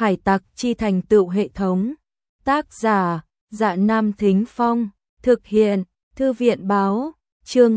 Hải tặc chi thành tựu hệ thống. Tác giả: Dạ Nam Thính Phong. Thực hiện: Thư viện báo. Chương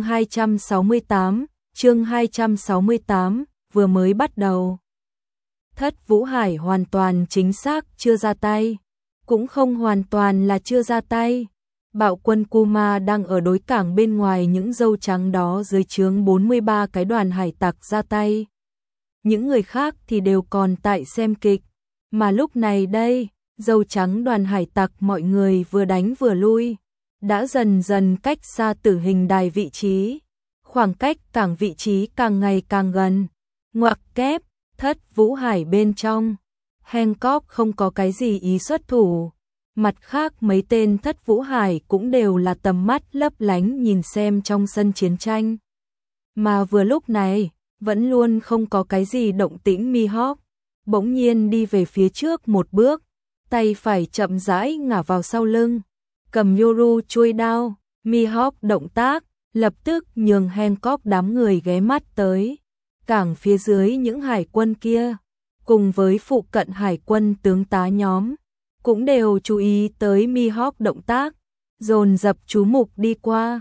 268 vừa mới bắt đầu. Thất Vũ Hải hoàn toàn chính xác chưa ra tay, cũng không hoàn toàn là chưa ra tay. Bạo quân Kuma đang ở đối cảng bên ngoài những dâu trắng đó dưới trướng 43 cái đoàn hải tặc ra tay. Những người khác thì đều còn tại xem kịch, mà lúc này đây, dâu trắng đoàn hải tặc mọi người vừa đánh vừa lui, đã dần dần cách xa tử hình đài vị trí. Khoảng cách cảng vị trí càng ngày càng gần. Ngoặc kép, Thất Vũ Hải bên trong, Hancock không có cái gì ý xuất thủ. Mặt khác mấy tên Thất Vũ Hải cũng đều là tầm mắt lấp lánh nhìn xem trong sân chiến tranh. Mà vừa lúc này, vẫn luôn không có cái gì động tĩnh Mihawk bỗng nhiên đi về phía trước một bước, tay phải chậm rãi ngả vào sau lưng, cầm Yoru chuôi đao. Mihawk động tác lập tức nhường Hancock đám người ghé mắt tới. Cảng phía dưới những hải quân kia, cùng với phụ cận hải quân tướng tá nhóm, cũng đều chú ý tới Mihawk động tác, dồn dập chú mục đi qua.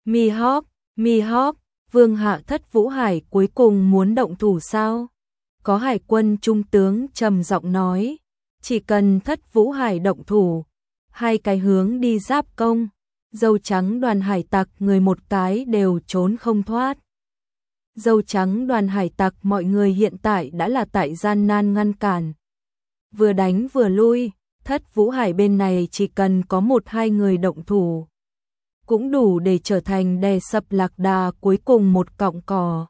Mihawk, Vương hạ Thất Vũ Hải cuối cùng muốn động thủ sao? Có hải quân trung tướng trầm giọng nói, chỉ cần Thất Vũ Hải động thủ, hai cái hướng đi giáp công, dâu trắng đoàn hải tặc người một cái đều trốn không thoát. Dâu trắng đoàn hải tặc mọi người hiện tại đã là tại gian nan ngăn cản. Vừa đánh vừa lui, Thất Vũ Hải bên này chỉ cần có một hai người động thủ, cũng đủ để trở thành đè sập lạc đà cuối cùng một cọng cỏ.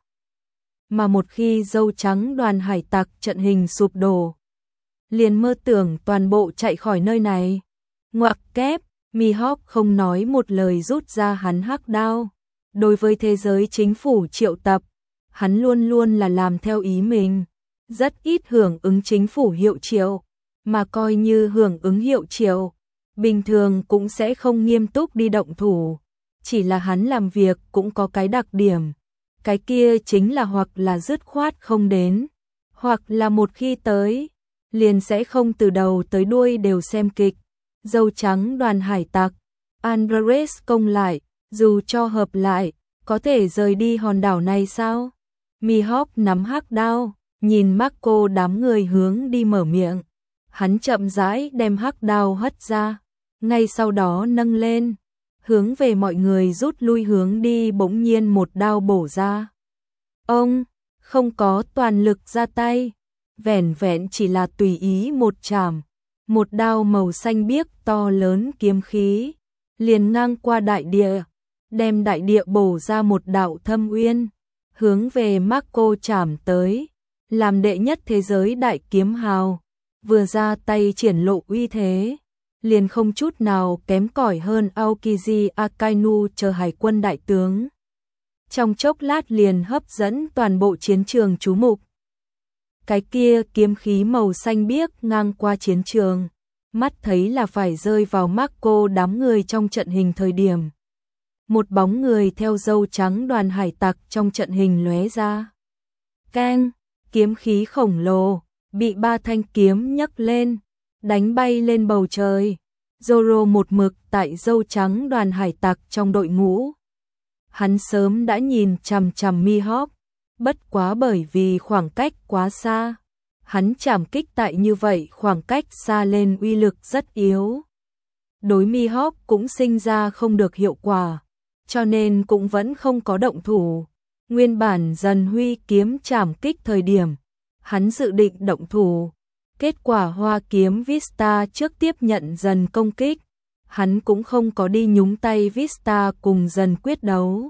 Mà một khi dâu trắng đoàn hải tặc trận hình sụp đổ, liền mơ tưởng toàn bộ chạy khỏi nơi này. Ngoặc kép, Mihawk không nói một lời rút ra hắn hắc đao. Đối với thế giới chính phủ triệu tập, hắn luôn luôn là làm theo ý mình, rất ít hưởng ứng chính phủ hiệu triệu, mà coi như hưởng ứng hiệu triệu, bình thường cũng sẽ không nghiêm túc đi động thủ. Chỉ là hắn làm việc cũng có cái đặc điểm, cái kia chính là hoặc là dứt khoát không đến, hoặc là một khi tới, liền sẽ không từ đầu tới đuôi đều xem kịch. Dâu trắng đoàn hải tặc, Andres công lại, dù cho hợp lại, có thể rời đi hòn đảo này sao? Mihawk nắm hắc đao, nhìn Marco đám người hướng đi mở miệng. Hắn chậm rãi đem hắc đao hất ra, ngay sau đó nâng lên, hướng về mọi người rút lui hướng đi, bỗng nhiên một đao bổ ra. Ông không có toàn lực ra tay, vẻn vẹn chỉ là tùy ý một chảm, một đao màu xanh biếc to lớn kiếm khí, liền ngang qua đại địa, đem đại địa bổ ra một đạo thâm uyên, hướng về Marco chảm tới. Làm đệ nhất thế giới đại kiếm hào, vừa ra tay triển lộ uy thế, liền không chút nào kém cỏi hơn Aokiji Akainu chờ hải quân đại tướng. Trong chốc lát liền hấp dẫn toàn bộ chiến trường chú mục. Cái kia kiếm khí màu xanh biếc ngang qua chiến trường, mắt thấy là phải rơi vào Marco đám người trong trận hình thời điểm. Một bóng người theo dâu trắng đoàn hải tặc trong trận hình lóe ra. Keng, kiếm khí khổng lồ, bị ba thanh kiếm nhấc lên, đánh bay lên bầu trời. Zoro một mực tại dâu trắng đoàn hải tặc trong đội ngũ. Hắn sớm đã nhìn chằm chằm Mihawk, bất quá bởi vì khoảng cách quá xa, hắn chảm kích tại như vậy khoảng cách xa lên uy lực rất yếu. Đối Mihawk cũng sinh ra không được hiệu quả, cho nên cũng vẫn không có động thủ. Nguyên bản dần huy kiếm chảm kích thời điểm, hắn dự định động thủ. Kết quả hoa kiếm Vista trước tiếp nhận dần công kích, hắn cũng không có đi nhúng tay Vista cùng dần quyết đấu.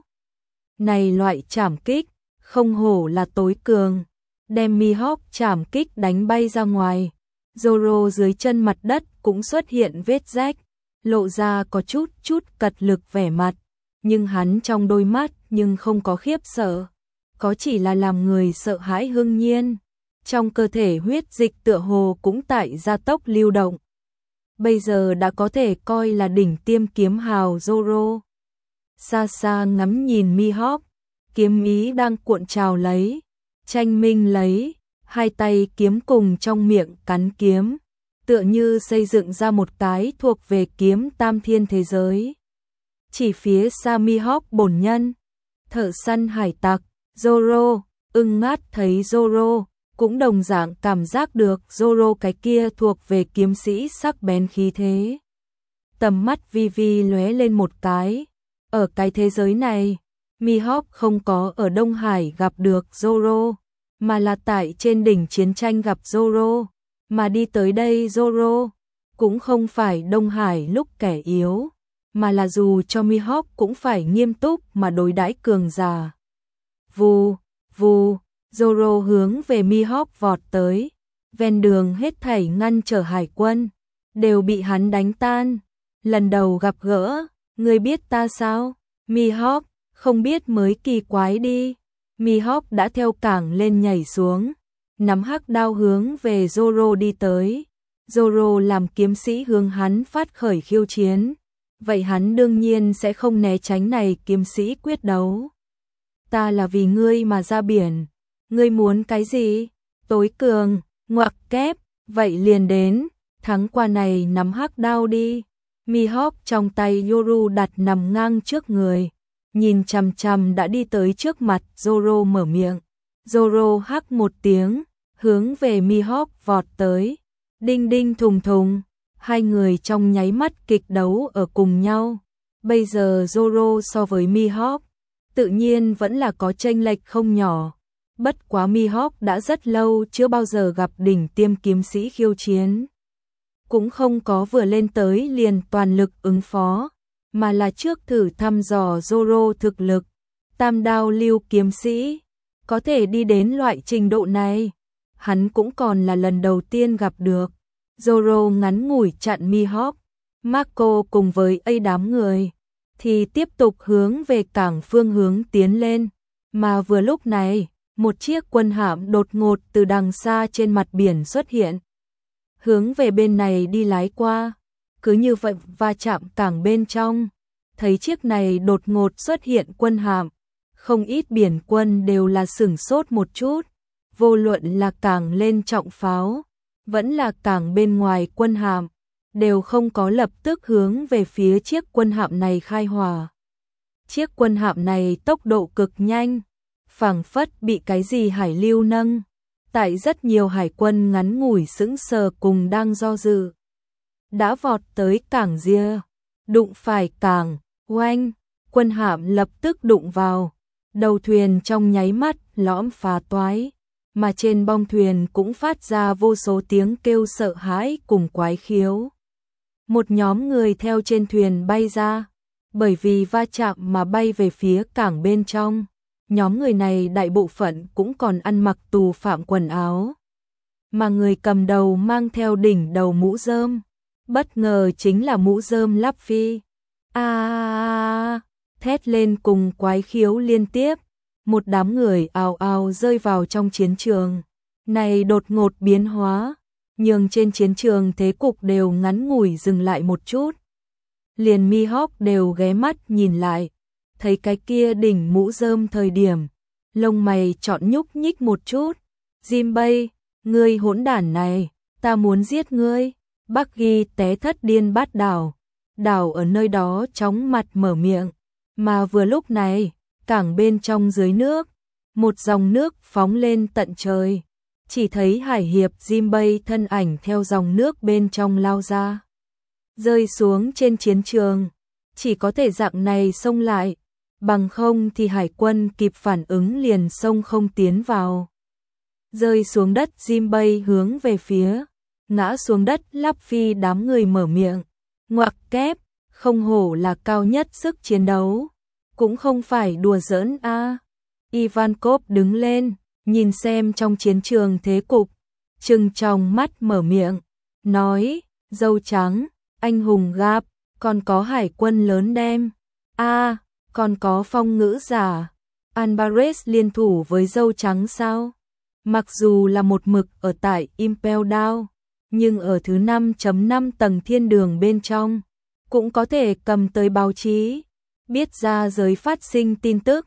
Này loại chảm kích, không hổ là tối cường, đem Mihawk chảm kích đánh bay ra ngoài. Zoro dưới chân mặt đất cũng xuất hiện vết rách, lộ ra có chút cật lực vẻ mặt, nhưng hắn trong đôi mắt nhưng không có khiếp sợ, có chỉ là làm người sợ hãi hưng nhiên. Trong cơ thể huyết dịch tựa hồ cũng tại gia tốc lưu động. Bây giờ đã có thể coi là đỉnh tiêm kiếm hào Zoro. Xa xa ngắm nhìn Mihawk, kiếm ý đang cuộn trào lấy, tranh minh lấy, hai tay kiếm cùng trong miệng cắn kiếm, tựa như xây dựng ra một cái thuộc về kiếm tam thiên thế giới. Chỉ phía xa Mihawk bổn nhân, thợ săn hải tặc, Zoro, ưng ngát thấy Zoro, cũng đồng dạng cảm giác được Zoro cái kia thuộc về kiếm sĩ sắc bén khí thế. Tầm mắt vi vi lóe lên một cái, ở cái thế giới này, Mihawk không có ở Đông Hải gặp được Zoro, mà là tại trên đỉnh chiến tranh gặp Zoro, mà đi tới đây Zoro cũng không phải Đông Hải lúc kẻ yếu, mà là dù cho Mihawk cũng phải nghiêm túc mà đối đãi cường giả. Vù, vù, Zoro hướng về Mihawk vọt tới, ven đường hết thảy ngăn trở hải quân, đều bị hắn đánh tan. Lần đầu gặp gỡ, ngươi biết ta sao? Mihawk, không biết mới kỳ quái đi. Mihawk đã theo cảng lên nhảy xuống, nắm hắc đao hướng về Zoro đi tới. Zoro làm kiếm sĩ hướng hắn phát khởi khiêu chiến, vậy hắn đương nhiên sẽ không né tránh này kiếm sĩ quyết đấu. Ta là vì ngươi mà ra biển, ngươi muốn cái gì? Tối cường, ngoặc kép, vậy liền đến, thắng qua này nắm hắc đao đi. Mihawk trong tay Yoru đặt nằm ngang trước người, nhìn chằm chằm đã đi tới trước mặt Zoro mở miệng. Zoro hắc một tiếng, hướng về Mihawk vọt tới. Đinh đinh thùng thùng, hai người trong nháy mắt kịch đấu ở cùng nhau. Bây giờ Zoro so với Mihawk, tự nhiên vẫn là có chênh lệch không nhỏ. Bất quá Mihawk đã rất lâu chưa bao giờ gặp đỉnh tiêm kiếm sĩ khiêu chiến. Cũng không có vừa lên tới liền toàn lực ứng phó, mà là trước thử thăm dò Zoro thực lực. Tam đao lưu kiếm sĩ, có thể đi đến loại trình độ này, hắn cũng còn là lần đầu tiên gặp được. Zoro ngắn ngủi chặn Mihawk, Marco cùng với đám người, thì tiếp tục hướng về cảng phương hướng tiến lên. Mà vừa lúc này, một chiếc quân hạm đột ngột từ đằng xa trên mặt biển xuất hiện, hướng về bên này đi lái qua. Cứ như vậy va chạm cảng bên trong, thấy chiếc này đột ngột xuất hiện quân hạm, không ít biển quân đều là sửng sốt một chút. Vô luận là cảng lên trọng pháo, vẫn là cảng bên ngoài quân hạm, đều không có lập tức hướng về phía chiếc quân hạm này khai hỏa. Chiếc quân hạm này tốc độ cực nhanh, phảng phất bị cái gì hải lưu nâng. Tại rất nhiều hải quân ngắn ngủi sững sờ cùng đang do dự, đã vọt tới cảng Ria, đụng phải cảng, oanh, quân hạm lập tức đụng vào, đầu thuyền trong nháy mắt lõm phá toái, mà trên bong thuyền cũng phát ra vô số tiếng kêu sợ hãi cùng quái khiếu. Một nhóm người theo trên thuyền bay ra, bởi vì va chạm mà bay về phía cảng bên trong. Nhóm người này đại bộ phận cũng còn ăn mặc tù phạm quần áo, mà người cầm đầu mang theo đỉnh đầu mũ rơm, bất ngờ chính là mũ rơm Luffy. Thét lên cùng quái khiếu liên tiếp, một đám người ào ào rơi vào trong chiến trường. Này đột ngột biến hóa, nhường trên chiến trường thế cục đều ngắn ngủi dừng lại một chút. Liền Mihawk đều ghé mắt nhìn lại, thấy cái kia đỉnh mũ rơm thời điểm, lông mày chọn nhúc nhích một chút. Jinbei, ngươi hỗn đản này, ta muốn giết ngươi. Buggy té thất điên bát đảo, đảo ở nơi đó chóng mặt mở miệng. Mà vừa lúc này, cảng bên trong dưới nước, một dòng nước phóng lên tận trời. Chỉ thấy hải hiệp Jinbei thân ảnh theo dòng nước bên trong lao ra, rơi xuống trên chiến trường. Chỉ có thể dạng này xông lại, bằng không thì hải quân kịp phản ứng liền xông không tiến vào. Rơi xuống đất Jinbei hướng về phía ngã xuống đất Luffy đám người mở miệng. Ngoặc kép, không hổ là cao nhất sức chiến đấu, cũng không phải đùa giỡn a. Ivankov đứng lên, nhìn xem trong chiến trường thế cục, trừng tròng mắt mở miệng, nói, dâu trắng, anh hùng gặp, còn có hải quân lớn đem, còn có phong ngữ giả, Alvarez liên thủ với dâu trắng sao? Mặc dù là một mực ở tại Impel Down, nhưng ở thứ 5.5 tầng thiên đường bên trong, cũng có thể cầm tới báo chí, biết ra giới phát sinh tin tức,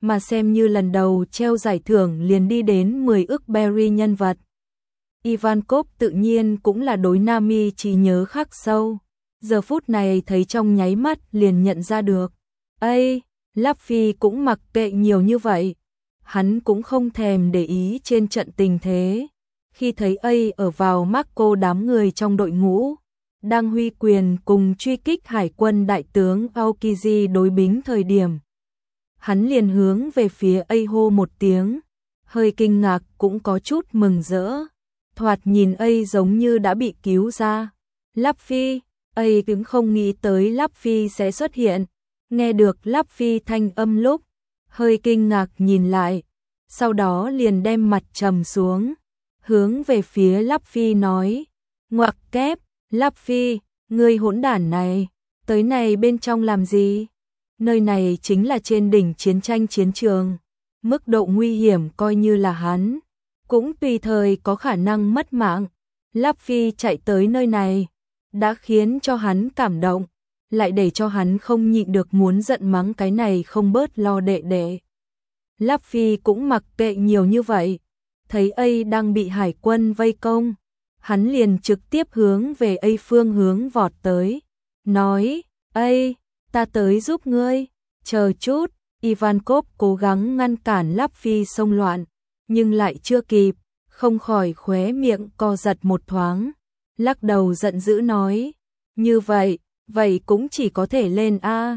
mà xem như lần đầu treo giải thưởng liền đi đến 10 ức berry nhân vật. Ivankov tự nhiên cũng là đối Nami trí nhớ khắc sâu. Giờ phút này thấy trong nháy mắt liền nhận ra được. Ây, Luffy cũng mặc kệ nhiều như vậy. Hắn cũng không thèm để ý trên trận tình thế. Khi thấy A ở vào Marco đám người trong đội ngũ, đang huy quyền cùng truy kích hải quân đại tướng Aokiji đối bính thời điểm. Hắn liền hướng về phía A hô một tiếng, hơi kinh ngạc cũng có chút mừng rỡ. Thoạt nhìn A giống như đã bị cứu ra. Luffy, A cũng không nghĩ tới Luffy sẽ xuất hiện. Nghe được Luffy thanh âm lúc, hơi kinh ngạc nhìn lại, sau đó liền đem mặt trầm xuống, hướng về phía Luffy nói, ngoặc kép, Luffy, ngươi hỗn đản này, tới này bên trong làm gì? Nơi này chính là trên đỉnh chiến tranh chiến trường, mức độ nguy hiểm coi như là hắn, cũng tùy thời có khả năng mất mạng. Luffy chạy tới nơi này, đã khiến cho hắn cảm động, lại để cho hắn không nhịn được muốn giận mắng cái này không bớt lo đệ đệ. Luffy cũng mặc kệ nhiều như vậy, thấy A đang bị hải quân vây công, hắn liền trực tiếp hướng về A phương hướng vọt tới, nói, A, ta tới giúp ngươi, chờ chút. Ivankov cố gắng ngăn cản Luffy xông loạn, nhưng lại chưa kịp, không khỏi khóe miệng co giật một thoáng, lắc đầu giận dữ nói, như vậy, vậy cũng chỉ có thể lên A.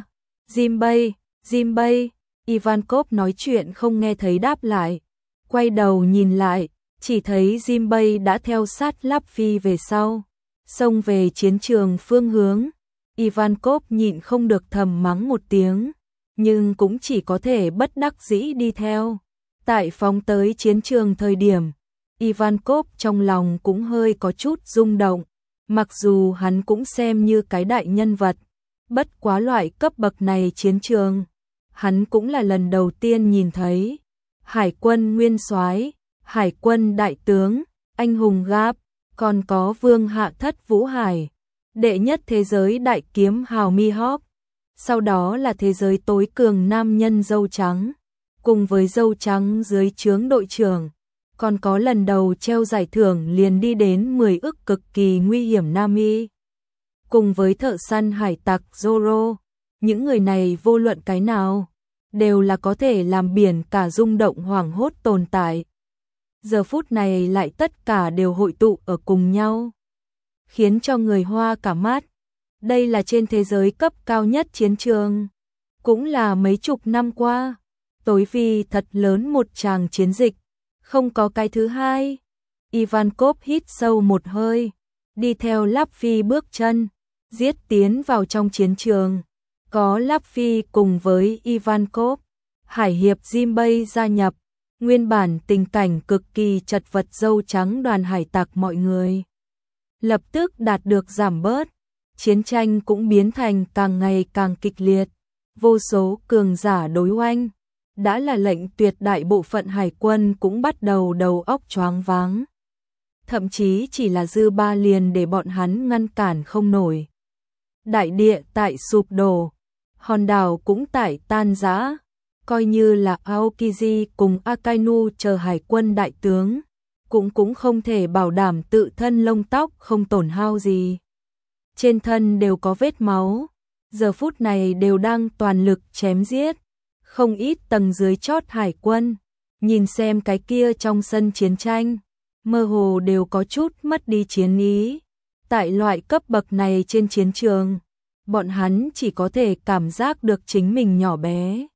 Jinbei, Ivankov nói chuyện không nghe thấy đáp lại, quay đầu nhìn lại, chỉ thấy Jinbei đã theo sát Luffy về sau, xông về chiến trường phương hướng. Ivankov nhịn không được thầm mắng một tiếng, nhưng cũng chỉ có thể bất đắc dĩ đi theo. Tại phóng tới chiến trường thời điểm, Ivankov trong lòng cũng hơi có chút rung động, mặc dù hắn cũng xem như cái đại nhân vật, bất quá loại cấp bậc này chiến trường, hắn cũng là lần đầu tiên nhìn thấy. Hải quân nguyên soái, hải quân đại tướng, anh hùng Gap, còn có vương hạ thất Vũ Hải, đệ nhất thế giới đại kiếm hào Mihawk, sau đó là thế giới tối cường nam nhân dâu trắng, cùng với dâu trắng dưới trướng đội trưởng, còn có lần đầu treo giải thưởng liền đi đến 10 ức cực kỳ nguy hiểm Nami, cùng với thợ săn hải tặc Zoro, những người này vô luận cái nào, đều là có thể làm biển cả rung động hoảng hốt tồn tại. Giờ phút này lại tất cả đều hội tụ ở cùng nhau, khiến cho người hoa cả mắt. Đây là trên thế giới cấp cao nhất chiến trường, cũng là mấy chục năm qua, tối vì thật lớn một tràng chiến dịch, không có cái thứ hai. Ivankov hít sâu một hơi, đi theo Luffy bước chân, giết tiến vào trong chiến trường. Có Luffy cùng với Ivankov, hải hiệp Jinbei gia nhập, nguyên bản tình cảnh cực kỳ chật vật dâu trắng đoàn hải tặc mọi người lập tức đạt được giảm bớt, chiến tranh cũng biến thành càng ngày càng kịch liệt, vô số cường giả đối oanh, đã là lệnh tuyệt đại bộ phận hải quân cũng bắt đầu đầu óc choáng váng. Thậm chí chỉ là dư ba liền để bọn hắn ngăn cản không nổi. Đại địa tại sụp đổ, hòn đảo cũng tại tan rã, coi như là Aokiji cùng Akainu chờ hải quân đại tướng, cũng không thể bảo đảm tự thân lông tóc không tổn hao gì. Trên thân đều có vết máu, giờ phút này đều đang toàn lực chém giết, không ít tầng dưới chót hải quân, nhìn xem cái kia trong sân chiến tranh, mơ hồ đều có chút mất đi chiến ý. Tại loại cấp bậc này trên chiến trường, bọn hắn chỉ có thể cảm giác được chính mình nhỏ bé,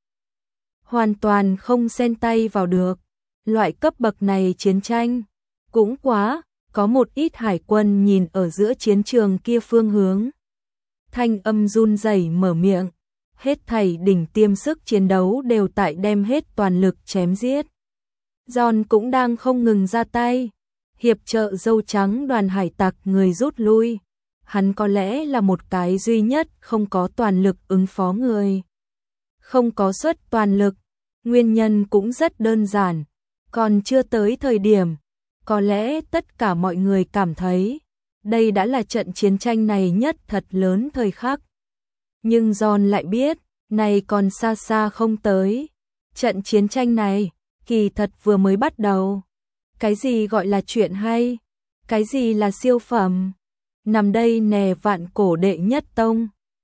hoàn toàn không xen tay vào được. Loại cấp bậc này chiến tranh cũng quá, có một ít hải quân nhìn ở giữa chiến trường kia phương hướng, thanh âm run rẩy mở miệng, hết thảy đỉnh tiêm sức chiến đấu đều tại đem hết toàn lực chém giết. John cũng đang không ngừng ra tay, hiệp trợ dâu trắng đoàn hải tặc người rút lui. Hắn có lẽ là một cái duy nhất không có toàn lực ứng phó người. Không có xuất toàn lực, nguyên nhân cũng rất đơn giản, còn chưa tới thời điểm. Có lẽ tất cả mọi người cảm thấy, đây đã là trận chiến tranh này nhất thật lớn thời khắc. Nhưng John lại biết, này còn xa xa không tới. Trận chiến tranh này, kỳ thật vừa mới bắt đầu. Cái gì gọi là chuyện hay? Cái gì là siêu phẩm? Nằm đây nè vạn cổ đệ nhất tông.